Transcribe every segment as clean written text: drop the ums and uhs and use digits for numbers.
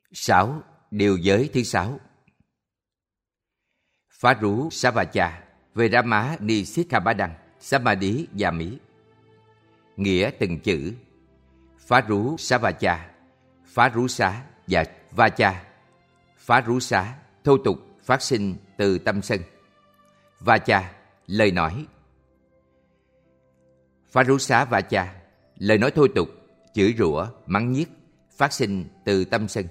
6. Điều giới thứ 6. Phá rú Savacha Vedama Nisikhabadang Samadhi Yami. Nghĩa từng chữ: phá rú Savacha, phá rú xá, và Vacha. Phá rú xá, thô tục phát sinh từ tâm sân. Vacha, lời nói. Phá rú xá Vacha, lời nói thô tục, chửi rủa, mắng nhiếc, phát sinh từ tâm sân.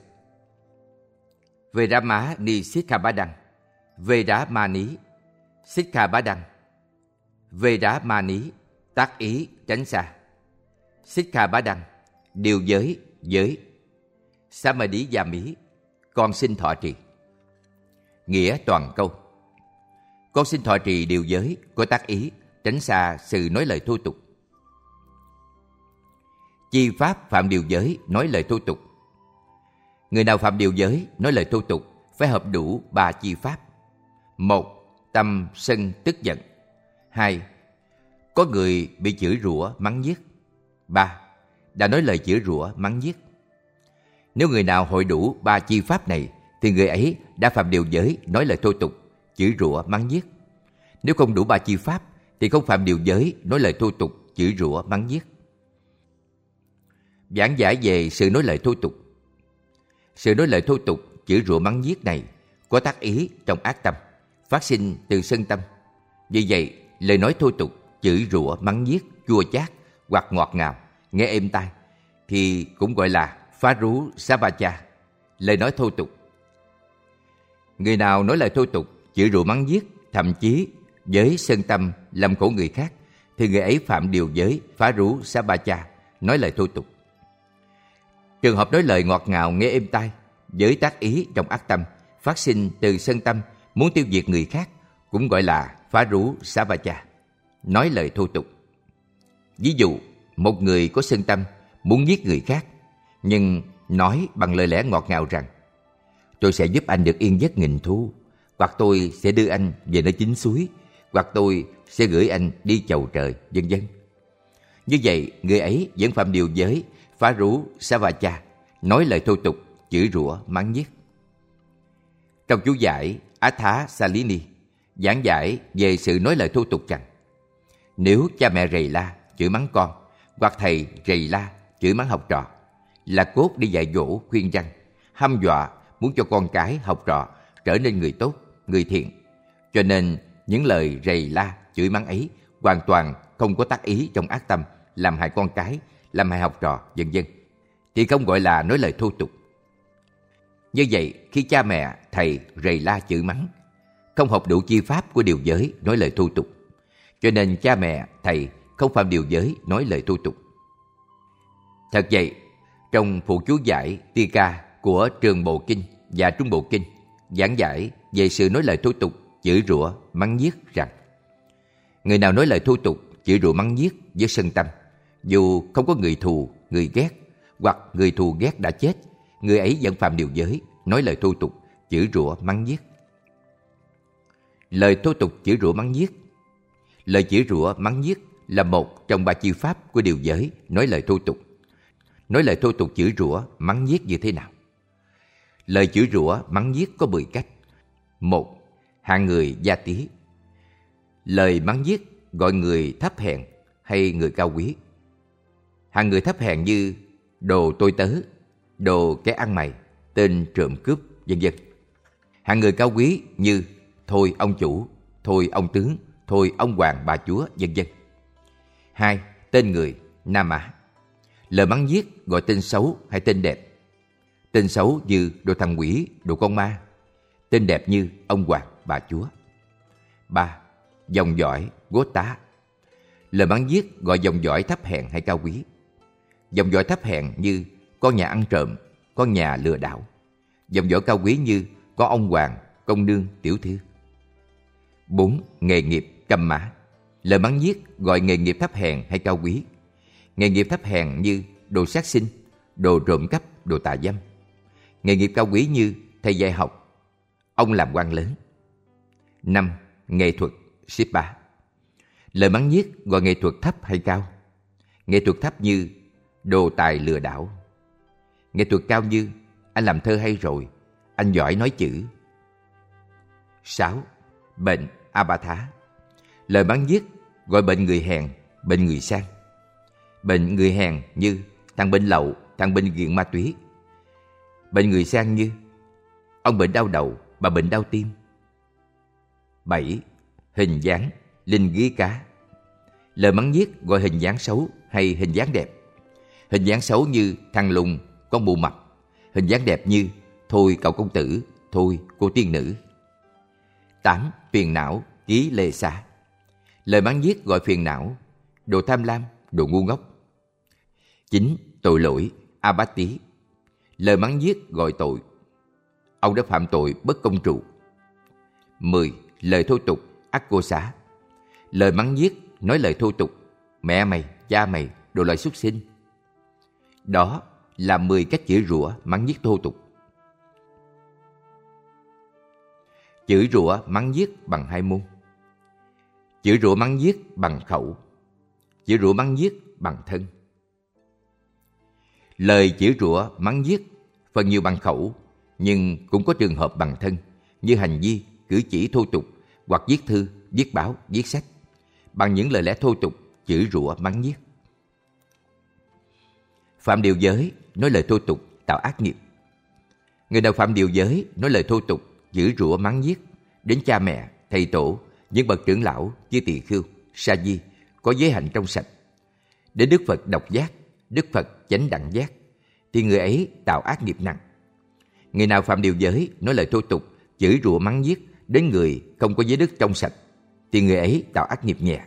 Vedama Nisikhabadang, Vedamani, Sikhabadang. Vedamani, tác ý, tránh xa. Sikhabadang, điều giới, giới. Samadhi Yami, con xin thọ trì. Nghĩa toàn câu: con xin thọ trì điều giới, có tác ý, tránh xa sự nói lời thô tục. Chi pháp phạm điều giới, nói lời thô tục. Người nào phạm điều giới, nói lời thô tục, phải hợp đủ 3 chi pháp. 1. Tâm sân tức giận. 2. Có người bị chửi rủa, mắng nhiếc. 3. Đã nói lời chửi rủa, mắng nhiếc. Nếu người nào hội đủ 3 chi pháp này, thì người ấy đã phạm điều giới, nói lời thô tục, chửi rủa, mắng nhiếc. Nếu không đủ 3 chi pháp, thì không phạm điều giới, nói lời thô tục, chửi rủa, mắng nhiếc. Giảng giải về sự nói lời thô tục. Sự nói lời thô tục, chửi rủa, mắng nhiếc này có tác ý trong ác tâm, phát sinh từ sân tâm. Vì vậy, lời nói thô tục, chửi rủa, mắng nhiếc, chua chát hoặc ngọt ngào, nghe êm tai, thì cũng gọi là phá rú Savacha, lời nói thô tục. Người nào nói lời thô tục, chửi rủa, mắng nhiếc, thậm chí với sân tâm làm khổ người khác, thì người ấy phạm điều giới phá rú Savacha, nói lời thô tục. Trường hợp nói lời ngọt ngào, nghe êm tai, với tác ý trong ác tâm, phát sinh từ sân tâm, muốn tiêu diệt người khác, cũng gọi là phá rú Savacha, nói lời thô tục. Ví dụ, một người có sân tâm, muốn giết người khác, nhưng nói bằng lời lẽ ngọt ngào rằng: tôi sẽ giúp anh được yên giấc nghìn thu, hoặc tôi sẽ đưa anh về nơi chính suối, hoặc tôi sẽ gửi anh đi chầu trời, vân vân. Như vậy, người ấy vẫn phạm điều giới phá rú Savacha, nói lời thô tục, chửi rủa, mắng nhiếc. Trong chú giải Atha Salini giảng giải về sự nói lời thô tục rằng: nếu cha mẹ rầy la, chửi mắng con, hoặc thầy rầy la, chửi mắng học trò, là cốt đi dạy dỗ, khuyên răn, hăm dọa, muốn cho con cái, học trò trở nên người tốt, người thiện. Cho nên những lời rầy la, chửi mắng ấy hoàn toàn không có tác ý trong ác tâm, làm hại con cái, làm hại học trò, vân vân, thì không gọi là nói lời thô tục. Như vậy, khi cha mẹ, thầy rầy la, chửi mắng, không học đủ chi pháp của điều giới, nói lời thô tục, cho nên cha mẹ, thầy không phạm điều giới, nói lời thô tục. Thật vậy, trong phụ chú giải Tika của Trường Bộ Kinh và Trung Bộ Kinh giảng giải về sự nói lời thô tục, chửi rủa, mắng nhiếc rằng: người nào nói lời thô tục, chửi rủa, mắng nhiếc với sân tâm, dù không có người thù, người ghét, hoặc người thù ghét đã chết, người ấy vẫn phạm điều giới, nói lời thô tục, chửi rủa, mắng nhiếc. Lời thô tục, chửi rủa, mắng nhiếc. Lời chửi rủa, mắng nhiếc là một trong 3 chi pháp của điều giới, nói lời thô tục. Nói lời thô tục, chửi rủa, mắng nhiếc như thế nào? Lời chửi rủa, mắng nhiếc có 10 cách. 1. Hạng người gia tí. Lời mắng nhiếc gọi người thấp hèn hay người cao quý. Hạng người thấp hèn như đồ tôi tớ, đồ kẻ ăn mày, tên trộm cướp, vân vân. Hạng người cao quý như thôi ông chủ, thôi ông tướng, thôi ông hoàng bà chúa, vân vân. 2. Tên người, nam mã. Lời mắng nhiếc gọi tên xấu hay tên đẹp. Tên xấu như đồ thằng quỷ, đồ con ma. Tên đẹp như ông hoàng, bà chúa. 3. Dòng dõi, gốt tá. Lời mắng nhiếc gọi dòng dõi thấp hèn hay cao quý. Dòng dõi thấp hèn như con nhà ăn trộm, con nhà lừa đảo. Dòng dõi cao quý như có ông hoàng, công nương, tiểu thư. 4. Nghề nghiệp, cầm mã. Lời mắng nhiếc gọi nghề nghiệp thấp hèn hay cao quý. Nghề nghiệp thấp hèn như đồ sát sinh, đồ trộm cắp, đồ tà dâm. Nghề nghiệp cao quý như thầy dạy học, ông làm quan lớn. 5. Nghệ thuật, Sippa. Lời mắng nhiếc gọi nghệ thuật thấp hay cao. Nghệ thuật thấp như đồ tài lừa đảo. Nghệ thuật cao như anh làm thơ hay rồi, anh giỏi nói chữ. 6. Bệnh Abhatha. Lời mắng nhiếc gọi bệnh người hèn, bệnh người sang. Bệnh người hèn như thằng bệnh lậu, thằng bệnh nghiện ma túy. Bệnh người sang như ông bệnh đau đầu, bà bệnh đau tim. 7. Hình dáng, linh ghi cá. Lời mắng nhiếc gọi hình dáng xấu hay hình dáng đẹp. Hình dáng xấu như thằng lùn, con mụ mập. Hình dáng đẹp như thôi cậu công tử, thôi cô tiên nữ. 8. Phiền não, ký lê xá. Lời mắng nhiếc gọi phiền não, đồ tham lam, đồ ngu ngốc. 9. Tội lỗi, abati. Lời mắng nhiếc gọi tội, ông đã phạm tội bất công trụ. 10. Lời thô tục, ác cô xá. Lời mắng nhiếc nói lời thô tục, mẹ mày, cha mày, đồ loại súc sinh. Đó là 10 cách chửi rủa mắng nhiếc thô tục. Chửi rủa mắng nhiếc bằng 2 môn. Chửi rủa mắng nhiếc bằng khẩu, chửi rủa mắng nhiếc bằng thân. Lời chửi rủa mắng nhiếc phần nhiều bằng khẩu, nhưng cũng có trường hợp bằng thân, như hành vi, cử chỉ thô tục, hoặc viết thư, viết báo, viết sách, bằng những lời lẽ thô tục, chửi rủa mắng nhiếc. Phạm điều giới, nói lời thô tục, tạo ác nghiệp. Người nào phạm điều giới, nói lời thô tục, chửi rủa mắng nhiếc đến cha mẹ, thầy tổ, những bậc trưởng lão như tỳ khưu, sa di có giới hạnh trong sạch, đến Đức Phật độc giác, Đức Phật chánh đẳng giác, thì người ấy tạo ác nghiệp nặng. Người nào phạm điều giới, nói lời thô tục, chửi rủa mắng nhiếc đến người không có giới đức trong sạch, thì người ấy tạo ác nghiệp nhẹ.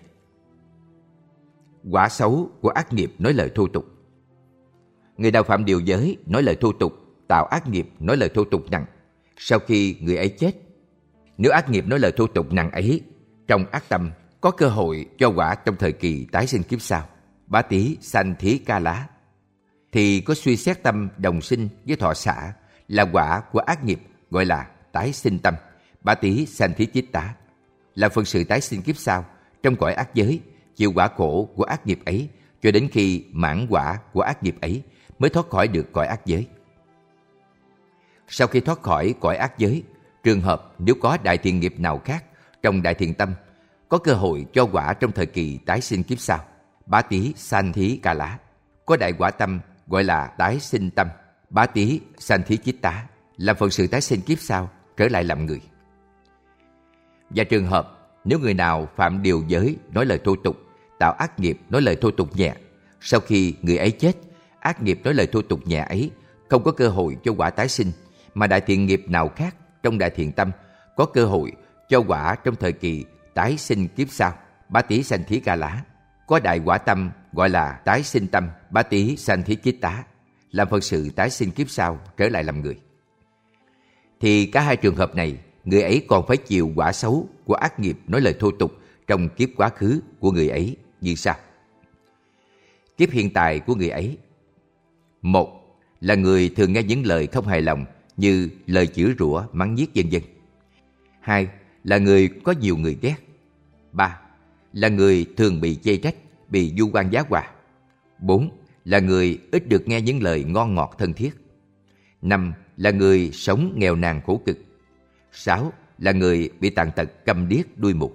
Quả xấu của ác nghiệp nói lời thô tục. Người nào phạm điều giới, nói lời thô tục, tạo ác nghiệp nói lời thô tục nặng, sau khi người ấy chết, nếu ác nghiệp nói lời thô tục nặng ấy trong ác tâm có cơ hội cho quả trong thời kỳ tái sinh kiếp sau, bá tí sanh thí ca lá, thì có suy xét tâm đồng sinh với thọ xả là quả của ác nghiệp, gọi là tái sinh tâm, bá tí sanh thí chiết tá, là phần sự tái sinh kiếp sau trong cõi ác giới, chịu quả khổ của ác nghiệp ấy cho đến khi mãn quả của ác nghiệp ấy mới thoát khỏi được cõi ác giới. Sau khi thoát khỏi cõi ác giới, trường hợp nếu có đại thiện nghiệp nào khác trong đại thiện tâm có cơ hội cho quả trong thời kỳ tái sinh kiếp sau, bá tí sanh thí ca lá, có đại quả tâm gọi là tái sinh tâm, bá tí sanh thí chiết tá, làm phận sự tái sinh kiếp sau trở lại làm người. Và trường hợp nếu người nào phạm điều giới, nói lời thô tục, tạo ác nghiệp nói lời thô tục nhẹ, sau khi người ấy chết, ác nghiệp nói lời thô tục nhẹ ấy không có cơ hội cho quả tái sinh, mà đại thiện nghiệp nào khác trong đại thiện tâm có cơ hội cho quả trong thời kỳ tái sinh kiếp sau, bá tí sanh thí ca lá, có đại quả tâm gọi là tái sinh tâm, bá tí sanh thí chiết tá, làm phận sự tái sinh kiếp sau trở lại làm người. Thì cả hai trường hợp này, người ấy còn phải chịu quả xấu của ác nghiệp nói lời thô tục trong kiếp quá khứ của người ấy như sau. Kiếp hiện tại của người ấy: 1. Là người thường nghe những lời không hài lòng như lời chửi rủa, mắng nhiếc vân vân. 2. Là người có nhiều người ghét. 3. Là người thường bị chê trách, bị vu oan giá họa. 4. Là người ít được nghe những lời ngon ngọt thân thiết. 5. Là người sống nghèo nàn khổ cực. 6. Là người bị tàn tật câm điếc đuôi mục.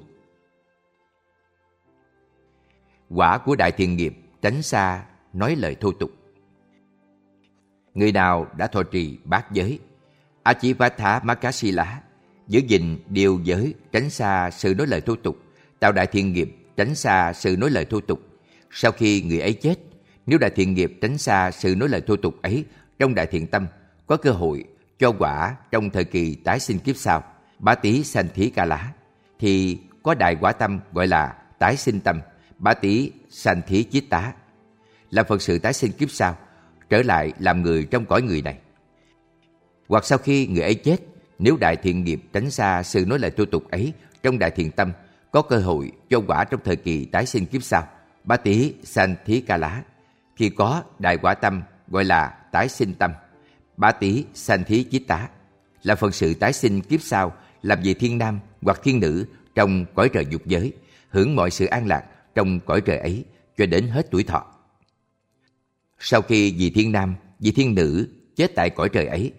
Quả của đại thiện nghiệp tránh xa nói lời thô tục. Người nào đã thọ trì bát giới, Achivata Makasila, giữ gìn điều giới, tránh xa sự nói lời thô tục, tạo đại thiện nghiệp tránh xa sự nói lời thô tục, sau khi người ấy chết, nếu đại thiện nghiệp tránh xa sự nói lời thô tục ấy trong đại thiện tâm có cơ hội cho quả trong thời kỳ tái sinh kiếp sau, bá tí sanh thí ca lá, thì có đại quả tâm gọi là tái sinh tâm, bá tí sanh thí chiết tá, làm phận sự tái sinh kiếp sau trở lại làm người trong cõi người này. Hoặc sau khi người ấy chết, nếu đại thiện nghiệp tránh xa sự nói lời thô tục ấy trong đại thiện tâm có cơ hội cho quả trong thời kỳ tái sinh kiếp sau, bá tí sanh thí ca lá, thì có đại quả tâm gọi là tái sinh tâm, bá tí sanh thí chiết tá, là phần sự tái sinh kiếp sau làm vị thiên nam hoặc thiên nữ trong cõi trời dục giới, hưởng mọi sự an lạc trong cõi trời ấy cho đến hết tuổi thọ. Sau khi vị thiên nam, vị thiên nữ chết tại cõi trời ấy,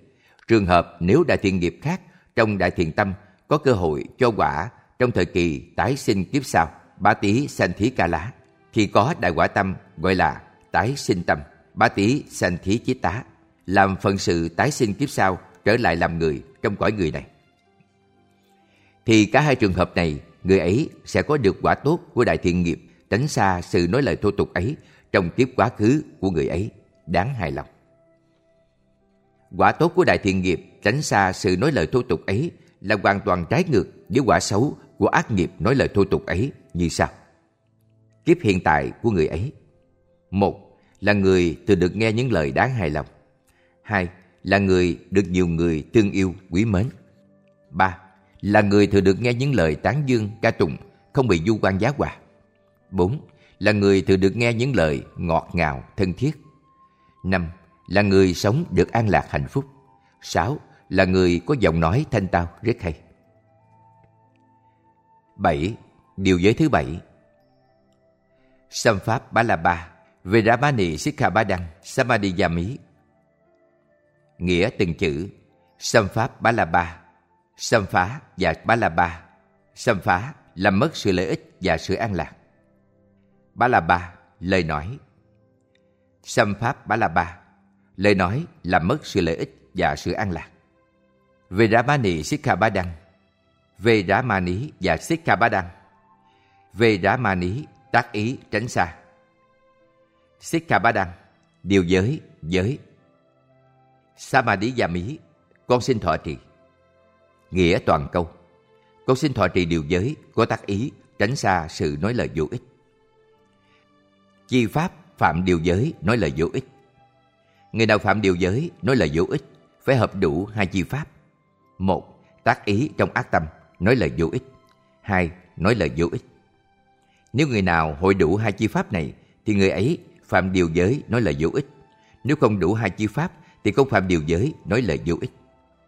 Trường hợp nếu đại thiện nghiệp khác trong đại thiện tâm có cơ hội cho quả trong thời kỳ tái sinh kiếp sau, bá tí sanh thí ca lá, thì có đại quả tâm gọi là tái sinh tâm, bá tí sanh thí chiết tá, làm phận sự tái sinh kiếp sau trở lại làm người trong cõi người này. Thì cả hai trường hợp này, người ấy sẽ có được quả tốt của đại thiện nghiệp, tránh xa sự nói lời thô tục ấy trong kiếp quá khứ của người ấy, đáng hài lòng. Quả tốt của đại thiện nghiệp tránh xa sự nói lời thô tục ấy là hoàn toàn trái ngược với quả xấu của ác nghiệp nói lời thô tục ấy như sau. Kiếp hiện tại của người ấy: 1. Là người thường được nghe những lời đáng hài lòng. 2. Là người được nhiều người thương yêu quý mến. 3. Là người thường được nghe những lời tán dương ca tụng, không bị vu oan giá họa. 4. Là người thường được nghe những lời ngọt ngào thân thiết. 5. Là người sống được an lạc hạnh phúc. 6. Là người có giọng nói thanh tao rất hay. 7. Điều giới thứ 7. Samphap Balaba Vedramani Sikkhabadang Samadhiyami. Nghĩa từng chữ Samphap Balaba, Samphá và Balaba. Samphá làm mất sự lợi ích và sự an lạc. Balaba, lời nói. Samphap Balaba, lời nói làm mất sự lợi ích và sự an lạc. Vedramani Sikkhabadang, Vedramani và Sikkhabadang. Vedramani tác ý tránh xa. Sikkhabadang, điều giới, giới. Samadhiyami, con xin thọ trì. Nghĩa toàn câu: con xin thọ trì điều giới có tác ý tránh xa sự nói lời vô ích. Chi pháp phạm điều giới nói lời vô ích. Người nào phạm điều giới nói lời vô ích phải hợp đủ hai chi pháp. 1. Tác ý trong ác tâm nói lời vô ích. 2. Nói lời vô ích. Nếu người nào hội đủ hai chi pháp này thì người ấy phạm điều giới nói lời vô ích. Nếu không đủ hai chi pháp thì không phạm điều giới nói lời vô ích.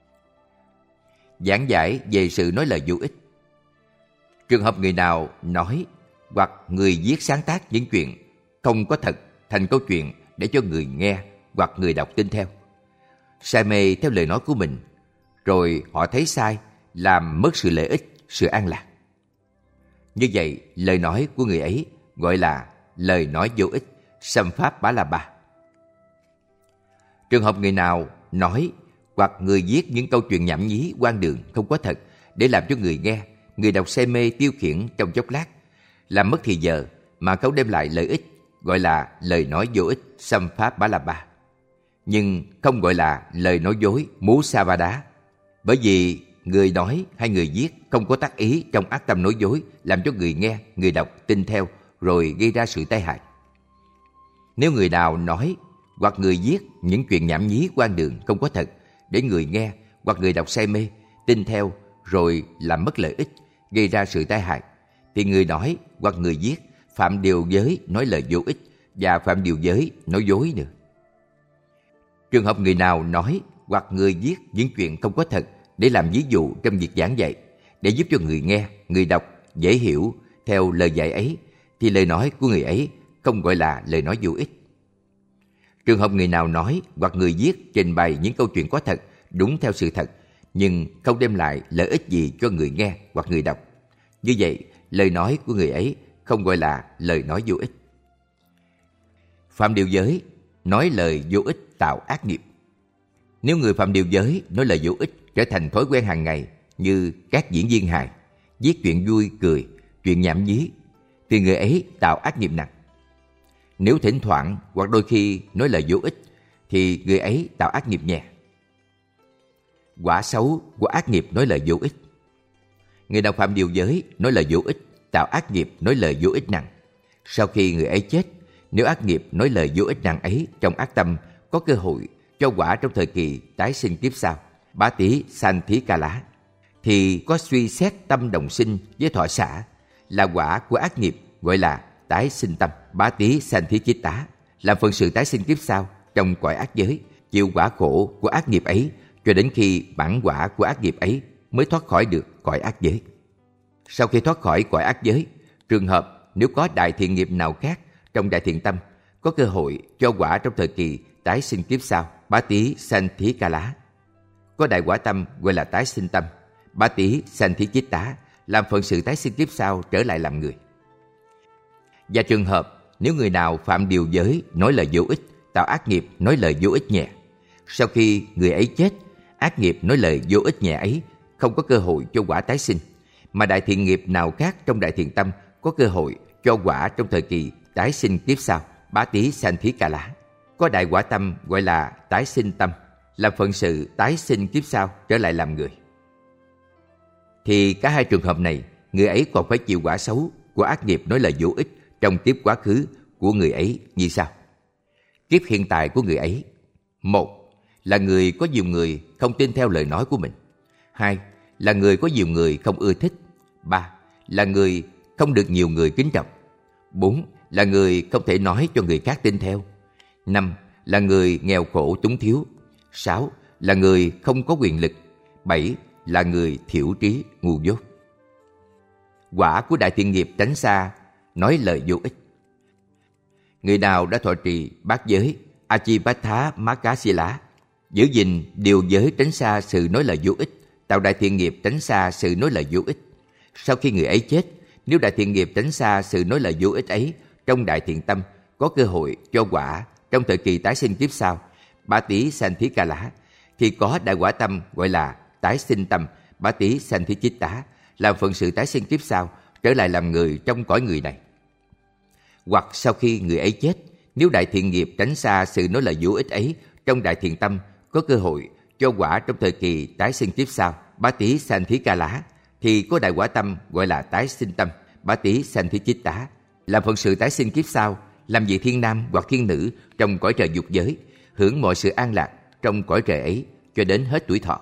Giảng giải về sự nói lời vô ích. Trường hợp người nào nói hoặc người viết sáng tác những chuyện không có thật thành câu chuyện để cho người nghe hoặc người đọc tin theo, say mê theo lời nói của mình, rồi họ thấy sai, làm mất sự lợi ích, sự an lạc. Như vậy, lời nói của người ấy gọi là lời nói vô ích, Samphap Balaba. Trường hợp người nào nói hoặc người viết những câu chuyện nhảm nhí hoang đường không có thật để làm cho người nghe, người đọc say mê tiêu khiển trong chốc lát, làm mất thì giờ mà không đem lại lợi ích, gọi là lời nói vô ích, Samphap Balaba. Nhưng không gọi là lời nói dối, Musavada, bởi vì người nói hay người viết không có tác ý trong ác tâm nói dối làm cho người nghe, người đọc tin theo rồi gây ra sự tai hại. Nếu người nào nói hoặc người viết những chuyện nhảm nhí hoang đường không có thật để người nghe hoặc người đọc say mê, tin theo rồi làm mất lợi ích, gây ra sự tai hại, thì người nói hoặc người viết phạm điều giới nói lời vô ích và phạm điều giới nói dối nữa. Trường hợp người nào nói hoặc người viết những chuyện không có thật để làm ví dụ trong việc giảng dạy, để giúp cho người nghe, người đọc dễ hiểu theo lời dạy ấy, thì lời nói của người ấy không gọi là lời nói vô ích. Trường hợp người nào nói hoặc người viết trình bày những câu chuyện có thật, đúng theo sự thật, nhưng không đem lại lợi ích gì cho người nghe hoặc người đọc, như vậy lời nói của người ấy không gọi là lời nói vô ích. Phạm điều giới, nói lời vô ích tạo ác nghiệp. Nếu người phạm điều giới, nói lời vô ích trở thành thói quen hàng ngày như các diễn viên hài, viết chuyện vui cười, chuyện nhảm nhí, thì người ấy tạo ác nghiệp nặng. Nếu thỉnh thoảng hoặc đôi khi nói lời vô ích thì người ấy tạo ác nghiệp nhẹ. Quả xấu của ác nghiệp nói lời vô ích. Người nào phạm điều giới, nói lời vô ích, tạo ác nghiệp nói lời vô ích nặng. Sau khi người ấy chết, nếu ác nghiệp nói lời vô ích nặng ấy trong ác tâm có cơ hội cho quả trong thời kỳ tái sinh kiếp sau, bá tí sanh thí ca lá, thì có suy xét tâm đồng sinh với thọ xả là quả của ác nghiệp, gọi là tái sinh tâm, bá tí sanh thí chiết tá, làm phận sự tái sinh kiếp sau trong cõi ác giới, chịu quả khổ của ác nghiệp ấy cho đến khi bản quả của ác nghiệp ấy mới thoát khỏi được cõi ác giới. Sau khi thoát khỏi cõi ác giới, trường hợp nếu có đại thiện nghiệp nào khác trong đại thiện tâm có cơ hội cho quả trong thời kỳ tái sinh kiếp sau, bá tí sanh thí ca lá. có đại quả tâm gọi là tái sinh tâm, bá tí sanh thí chiết tá, làm phận sự tái sinh kiếp sau trở lại làm người. Và trường hợp nếu người nào phạm điều giới, nói lời vô ích, tạo ác nghiệp, nói lời vô ích nhẹ, sau khi người ấy chết, ác nghiệp nói lời vô ích nhẹ ấy không có cơ hội cho quả tái sinh, mà đại thiện nghiệp nào khác trong đại thiện tâm có cơ hội cho quả trong thời kỳ tái sinh kiếp sau, bá tí sanh thí ca lá, có đại quả tâm gọi là tái sinh tâm, làm phận sự tái sinh kiếp sau trở lại làm người. Thì cả hai trường hợp này, người ấy còn phải chịu quả xấu của ác nghiệp nói lời vô ích trong kiếp quá khứ của người ấy như sau. Kiếp hiện tại của người ấy: 1. Là người có nhiều người không tin theo lời nói của mình. 2. Là người có nhiều người không ưa thích. 3. Là người không được nhiều người kính trọng. 4. Là người không thể nói cho người khác tin theo. 5. Là người nghèo khổ túng thiếu. 6. Là người không có quyền lực. 7. Là người thiểu trí ngu dốt. Quả của đại thiện nghiệp tránh xa nói lời vô ích. Người nào đã thọ trì bát giới Achipatthá Mákkásila, giữ gìn điều giới tránh xa sự nói lời vô ích, tạo đại thiện nghiệp tránh xa sự nói lời vô ích, sau khi người ấy chết, nếu đại thiện nghiệp tránh xa sự nói lời vô ích ấy trong đại thiện tâm có cơ hội cho quả trong thời kỳ tái sinh kiếp sau, bá tí sanh thí ca lá, thì có đại quả tâm gọi là tái sinh tâm, bá tí sanh thí chiết tá, làm phận sự tái sinh kiếp sau trở lại làm người trong cõi người này. Hoặc sau khi người ấy chết, nếu đại thiện nghiệp tránh xa sự nói lời vô ích ấy trong đại thiện tâm có cơ hội cho quả trong thời kỳ tái sinh kiếp sau, bá tí sanh thí ca lá, thì có đại quả tâm gọi là tái sinh tâm, bá tí sanh thí chiết tá, làm phận sự tái sinh kiếp sau, làm vị thiên nam hoặc thiên nữ trong cõi trời dục giới, hưởng mọi sự an lạc trong cõi trời ấy cho đến hết tuổi thọ.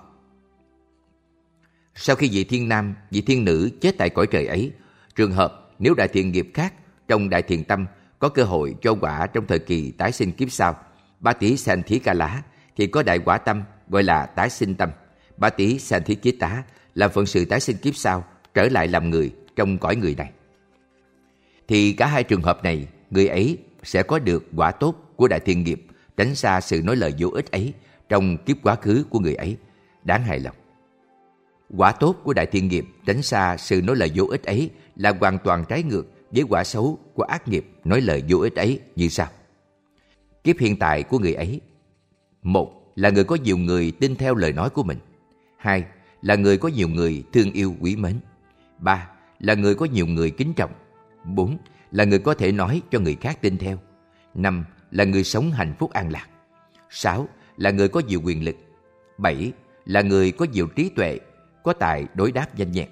Sau khi vị thiên nam, vị thiên nữ chết tại cõi trời ấy, trường hợp nếu đại thiện nghiệp khác trong đại thiện tâm có cơ hội cho quả trong thời kỳ tái sinh kiếp sau, bá tí sanh thí ca lá, thì có đại quả tâm gọi là tái sinh tâm, bá tí sanh thí chiết tá, làm phận sự tái sinh kiếp sau trở lại làm người trong cõi người này. Thì cả hai trường hợp này, người ấy sẽ có được quả tốt của đại thiện nghiệp tránh xa sự nói lời vô ích ấy trong kiếp quá khứ của người ấy, đáng hài lòng. Quả tốt của đại thiện nghiệp tránh xa sự nói lời vô ích ấy là hoàn toàn trái ngược với quả xấu của ác nghiệp nói lời vô ích ấy như sau. Kiếp hiện tại của người ấy: 1. Là người có nhiều người tin theo lời nói của mình. 2. Là người có nhiều người thương yêu quý mến. 3. Là người có nhiều người kính trọng. 4. Là người có thể nói cho người khác tin theo. 5. Là người sống hạnh phúc an lạc. 6. Là người có nhiều quyền lực. 7. Là người có nhiều trí tuệ, có tài đối đáp nhanh nhẹn.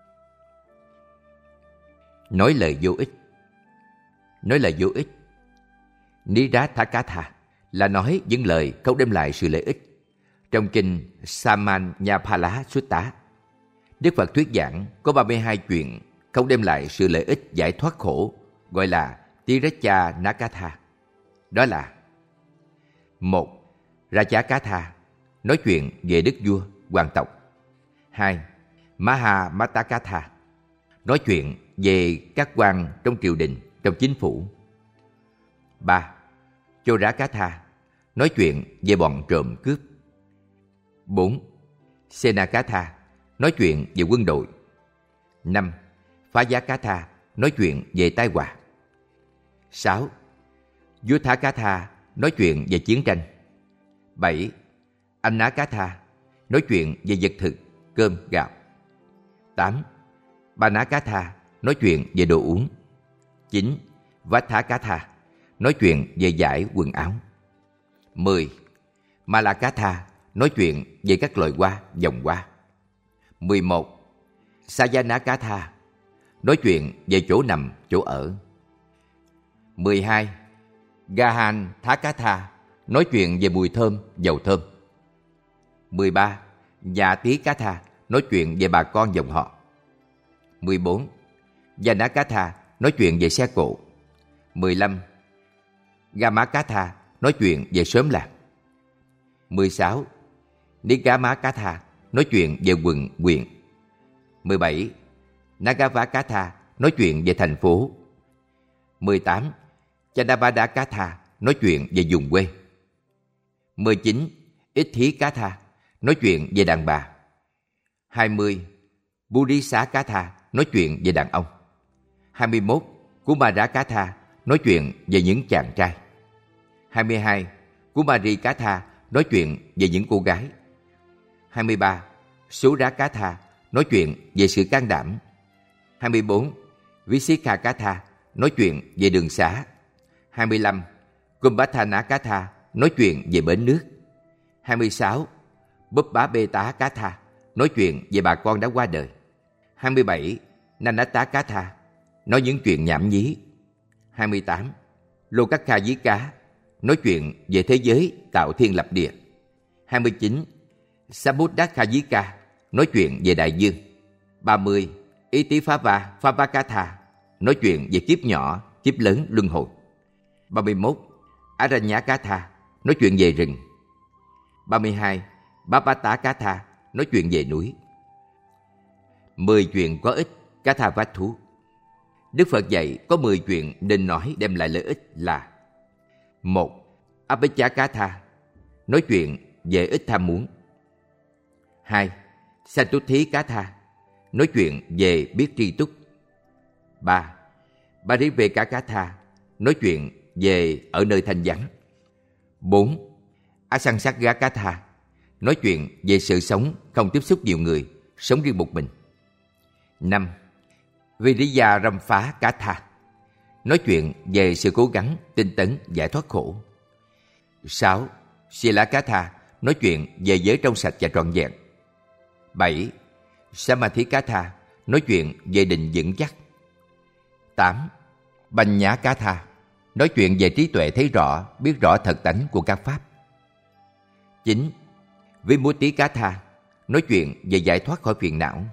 Nói lời vô ích. Nói lời vô ích Niratthakatha là nói những lời không đem lại sự lợi ích. Trong kinh Samannaphala Sutta, Đức Phật thuyết giảng có 32 chuyện không đem lại sự lợi ích giải thoát khổ, gọi là Tiracha Nakatha. Đó là: 1. Rajakattha, nói chuyện về đức vua, hoàng tộc. 2. Mahamattakatha, nói chuyện về các quan trong triều đình, trong chính phủ. 3. Chorakatha, nói chuyện về bọn trộm cướp. 4. Senakatha, nói chuyện về quân đội. 5. Phayakatha, nói chuyện về tai họa. 6. Yuddhakatha, nói chuyện về chiến tranh. 7. Annakatha, nói chuyện về vật thực, cơm, gạo. 8. Banakatha, nói chuyện về đồ uống. 9. Vathakatha, nói chuyện về vải quần áo. 10. Malakatha, nói chuyện về các loài hoa, dòng hoa. 11. Sayanakatha, nói chuyện về chỗ nằm, chỗ ở. 12. Gahanthakatha, nói chuyện về mùi thơm, dầu thơm. 13. Yatikatha, nói chuyện về bà con dòng họ. 14. Janakatha, nói chuyện về xe cộ. 15. Gamakatha, nói chuyện về xóm làng. 16. Nigamakatha, nói chuyện về quận, huyện. 17. Nagavakatha, nói chuyện về thành phố. 18. Chandapadakatha, nói chuyện về vùng quê. 19. Ithikatha, nói chuyện về đàn bà. 20. Purishakatha, nói chuyện về đàn ông. 21. Kumarakatha, nói chuyện về những chàng trai. 22. Kumarikatha, nói chuyện về những cô gái. 23. Surakatha, nói chuyện về sự can đảm. 24. Visikakatha, nói chuyện về đường xá. 25. Kumbhathanakatha, nói chuyện về bến nước. 26. Bubbabeta-katha, nói chuyện về bà con đã qua đời. 27. Nanatta-katha, nói những chuyện nhảm nhí. 28. Lokakayika, nói chuyện về thế giới tạo thiên lập địa. 29. Samuddakhayika, nói chuyện về đại dương. 30. Itiphava Phapakatha, nói chuyện về kiếp nhỏ, kiếp lớn luân hồi. 31. Aranyakatha, nói chuyện về rừng. 32. Bapata-katha, nói chuyện về núi. 10 chuyện có ích Katha-vát-thú. Đức Phật dạy có 10 chuyện nên nói đem lại lợi ích là: 1. Abhijja-katha, nói chuyện về ít tham muốn. 2. Santuthi-katha, nói chuyện về biết tri túc. 3. Pariveka-katha, nói chuyện về ở nơi thanh vắng. 4. Asangsagga-katha, nói chuyện về sự sống không tiếp xúc nhiều người, sống riêng một mình. 5. Viriya-ramphá-katha, nói chuyện về sự cố gắng, tinh tấn, giải thoát khổ. 6. Sila-katha, nói chuyện về giới trong sạch và trọn vẹn. 7. Samadhi-katha, nói chuyện về định vững chắc. 8. Banya-katha, nói chuyện về trí tuệ thấy rõ, biết rõ thật tánh của các pháp. 9. Vimutti-katha, nói chuyện về giải thoát khỏi phiền não.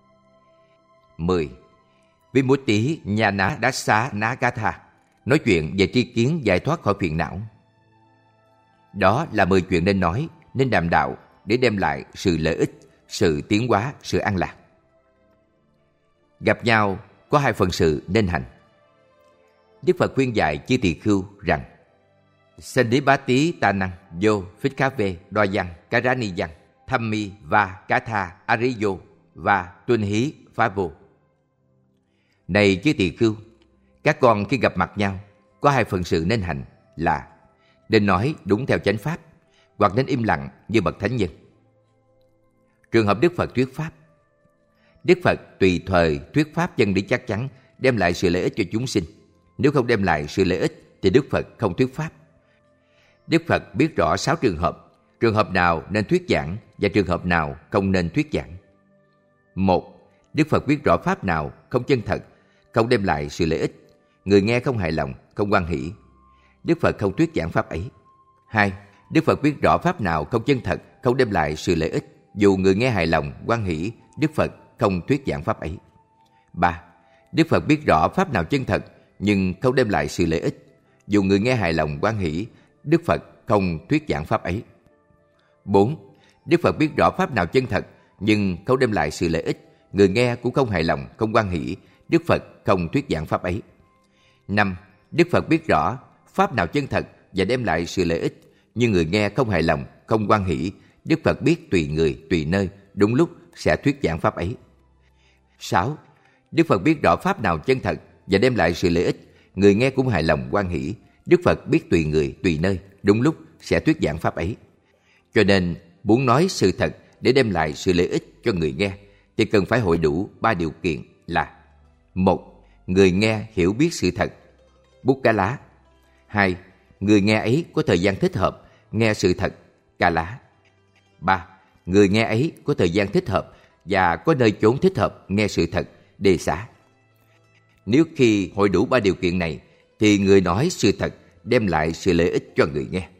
10. Vimutti Nhana Dassa Nakatha, nói chuyện về tri kiến giải thoát khỏi phiền não. Đó là 10 chuyện nên nói, nên đàm đạo để đem lại sự lợi ích, sự tiến hóa, sự an lạc. Gặp nhau có 2 phần sự nên hành. Đức Phật khuyên dạy chư tỳ khưu rằng: Sandipati Tanang Yo Phikkhave Đoa Văn Karani Văn Thammi Va Katha Ariyo và Tuân Hí Phá Vô. Này chư tỳ khưu, các con khi gặp mặt nhau có 2 phần sự nên hành là: nên nói đúng theo chánh pháp, hoặc nên im lặng như bậc thánh nhân. Trường hợp Đức Phật thuyết pháp. Đức Phật tùy thời thuyết pháp chân lý chắc chắn, đem lại sự lợi ích cho chúng sinh. Nếu không đem lại sự lợi ích thì Đức Phật không thuyết pháp. Đức Phật biết rõ 6 trường hợp nào nên thuyết giảng và trường hợp nào không nên thuyết giảng. 1. Đức Phật biết rõ pháp nào không chân thật, không đem lại sự lợi ích, người nghe không hài lòng, không hoan hỷ, Đức Phật không thuyết giảng pháp ấy. 2. Đức Phật biết rõ pháp nào không chân thật, không đem lại sự lợi ích, dù người nghe hài lòng, hoan hỷ, Đức Phật không thuyết giảng pháp ấy. 3. Đức Phật biết rõ pháp nào chân thật nhưng không đem lại sự lợi ích, dù người nghe hài lòng, hoan hỷ, Đức Phật không thuyết giảng pháp ấy. 4. Đức Phật biết rõ pháp nào chân thật nhưng không đem lại sự lợi ích, người nghe cũng không hài lòng, không hoan hỷ, Đức Phật không thuyết giảng pháp ấy. 5. Đức Phật biết rõ pháp nào chân thật và đem lại sự lợi ích, nhưng người nghe không hài lòng, không hoan hỷ, Đức Phật biết tùy người, tùy nơi, đúng lúc sẽ thuyết giảng pháp ấy. 6. Đức Phật biết rõ pháp nào chân thật và đem lại sự lợi ích, người nghe cũng hài lòng, hoan hỷ, Đức Phật biết tùy người, tùy nơi, đúng lúc sẽ thuyết giảng pháp ấy. Cho nên, muốn nói sự thật để đem lại sự lợi ích cho người nghe, thì cần phải hội đủ 3 điều kiện là: 1. Người nghe hiểu biết sự thật, Bukkala. 2. Người nghe ấy có thời gian thích hợp nghe sự thật, Kala. 3. Người nghe ấy có thời gian thích hợp và có nơi chốn thích hợp nghe sự thật, Đề xá. Nếu khi hội đủ 3 điều kiện này thì người nói sự thật đem lại sự lợi ích cho người nghe.